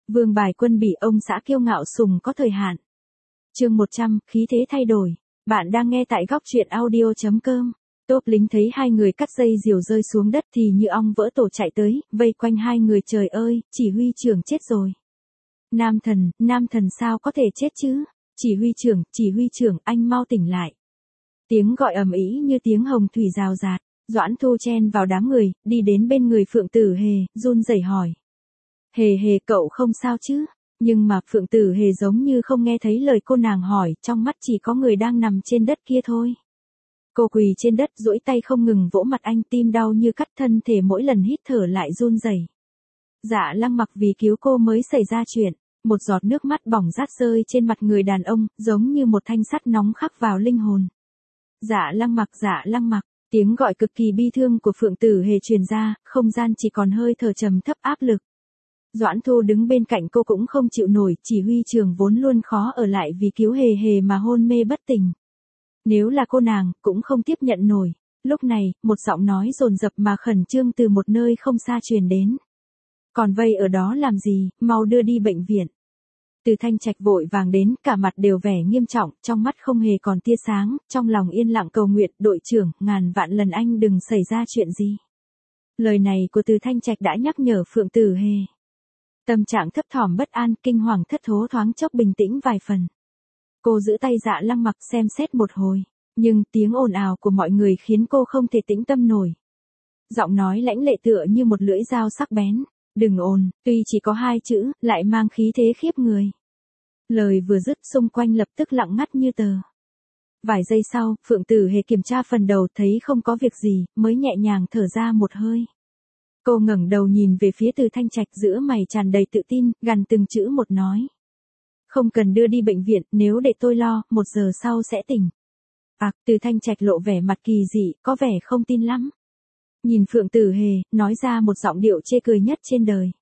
Vương Bài Quân bị ông xã kiêu ngạo sùng có thời hạn. Chương 100, khí thế thay đổi. Bạn đang nghe tại góc truyện audio.com. Tốp lính thấy hai người cắt dây diều rơi xuống đất thì như ong vỡ tổ chạy tới, vây quanh hai người. Trời ơi, chỉ huy trưởng chết rồi. Nam thần sao có thể chết chứ? Chỉ huy trưởng, anh mau tỉnh lại. Tiếng gọi ầm ĩ như tiếng hồng thủy rào rạt. Doãn Thu chen vào đám người, đi đến bên người Phượng Tử Hề, run rẩy hỏi. Hề cậu không sao chứ? Nhưng mà Phượng Tử Hề giống như không nghe thấy lời cô nàng hỏi, trong mắt chỉ có người đang nằm trên đất kia thôi. Cô quỳ trên đất duỗi tay không ngừng vỗ mặt anh, tim đau như cắt, thân thể mỗi lần hít thở lại run rẩy. Dạ Lăng Mặc vì cứu cô mới xảy ra chuyện. Một giọt nước mắt bỏng rát rơi trên mặt người đàn ông, giống như một thanh sắt nóng khắc vào linh hồn. Dạ Lăng Mặc, tiếng gọi cực kỳ bi thương của Phượng Tử Hề truyền ra, không gian chỉ còn hơi thở trầm thấp áp lực. Doãn Thu đứng bên cạnh cô cũng không chịu nổi, chỉ huy trưởng vốn luôn khó ở lại vì cứu Hề mà hôn mê bất tỉnh. Nếu là cô nàng, cũng không tiếp nhận nổi. Lúc này, một giọng nói dồn dập mà khẩn trương từ một nơi không xa truyền đến. Còn vây ở đó làm gì, mau đưa đi bệnh viện. Từ Thanh Trạch vội vàng đến, cả mặt đều vẻ nghiêm trọng, trong mắt không hề còn tia sáng, trong lòng yên lặng cầu nguyện, đội trưởng, ngàn vạn lần anh đừng xảy ra chuyện gì. Lời này của Từ Thanh Trạch đã nhắc nhở Phượng Tử Hề. Tâm trạng thấp thỏm bất an, kinh hoàng thất thố thoáng chốc bình tĩnh vài phần. Cô giữ tay Dạ Lăng Mặc xem xét một hồi, nhưng tiếng ồn ào của mọi người khiến cô không thể tĩnh tâm nổi. Giọng nói lãnh lệ tựa như một lưỡi dao sắc bén. Đừng ồn, tuy chỉ có 2 chữ, lại mang khí thế khiếp người. Lời vừa dứt xung quanh lập tức lặng ngắt như tờ. Vài giây sau, Phượng Tử Hề kiểm tra phần đầu thấy không có việc gì, mới nhẹ nhàng thở ra một hơi. Cô ngẩng đầu nhìn về phía Từ Thanh Trạch, giữa mày tràn đầy tự tin, gằn từng chữ một nói. Không cần đưa đi bệnh viện, nếu để tôi lo, 1 giờ sau sẽ tỉnh. Từ Thanh Trạch lộ vẻ mặt kỳ dị, có vẻ không tin lắm. Nhìn Phượng Tử Hề, nói ra một giọng điệu chê cười nhất trên đời.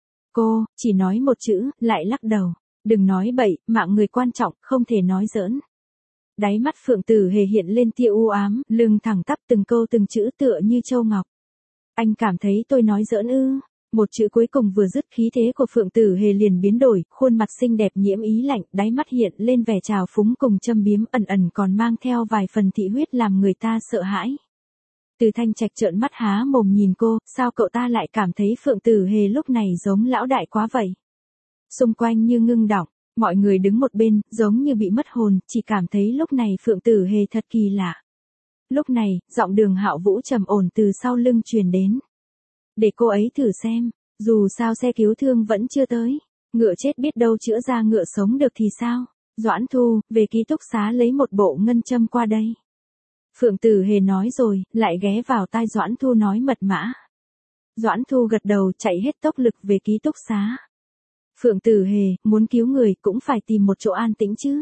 Cô, chỉ nói một chữ, lại lắc đầu. Đừng nói bậy, mạng người quan trọng, không thể nói giỡn. Đáy mắt Phượng Tử Hề hiện lên tia u ám, lưng thẳng tắp từng câu từng chữ tựa như châu ngọc. Anh cảm thấy tôi nói giỡn ư? Một chữ cuối cùng vừa dứt, khí thế của Phượng Tử Hề liền biến đổi, khuôn mặt xinh đẹp nhiễm ý lạnh, đáy mắt hiện lên vẻ trào phúng cùng châm biếm, ẩn còn mang theo vài phần thị huyết làm người ta sợ hãi. Từ Thanh Trạch trợn mắt há mồm nhìn cô, sao cậu ta lại cảm thấy Phượng Tử Hề lúc này giống lão đại quá vậy? Xung quanh như ngưng đọng, mọi người đứng một bên, giống như bị mất hồn, chỉ cảm thấy lúc này Phượng Tử Hề thật kỳ lạ. Lúc này, giọng Đường Hạo Vũ trầm ổn từ sau lưng truyền đến. Để cô ấy thử xem, dù sao xe cứu thương vẫn chưa tới. Ngựa chết biết đâu chữa ra ngựa sống được thì sao? Doãn Thu, về ký túc xá lấy một bộ ngân châm qua đây. Phượng Tử Hề nói rồi, lại ghé vào tai Doãn Thu nói mật mã. Doãn Thu gật đầu, chạy hết tốc lực về ký túc xá. Phượng Tử Hề, muốn cứu người cũng phải tìm một chỗ an tĩnh chứ.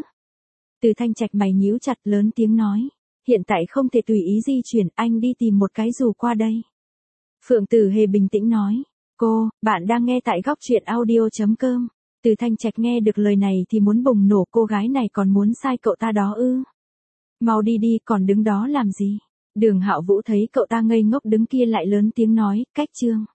Từ Thanh Trạch mày nhíu chặt, lớn tiếng nói. Hiện tại không thể tùy ý di chuyển, anh đi tìm một cái dù qua đây. Phượng Tử Hề bình tĩnh nói. Bạn đang nghe tại góc truyện audio.com. Từ Thanh Trạch nghe được lời này thì muốn bùng nổ, cô gái này còn muốn sai cậu ta đó ư? Mau đi đi, còn đứng đó làm gì? Đường Hạo Vũ thấy cậu ta ngây ngốc đứng kia lại lớn tiếng nói, cách chương.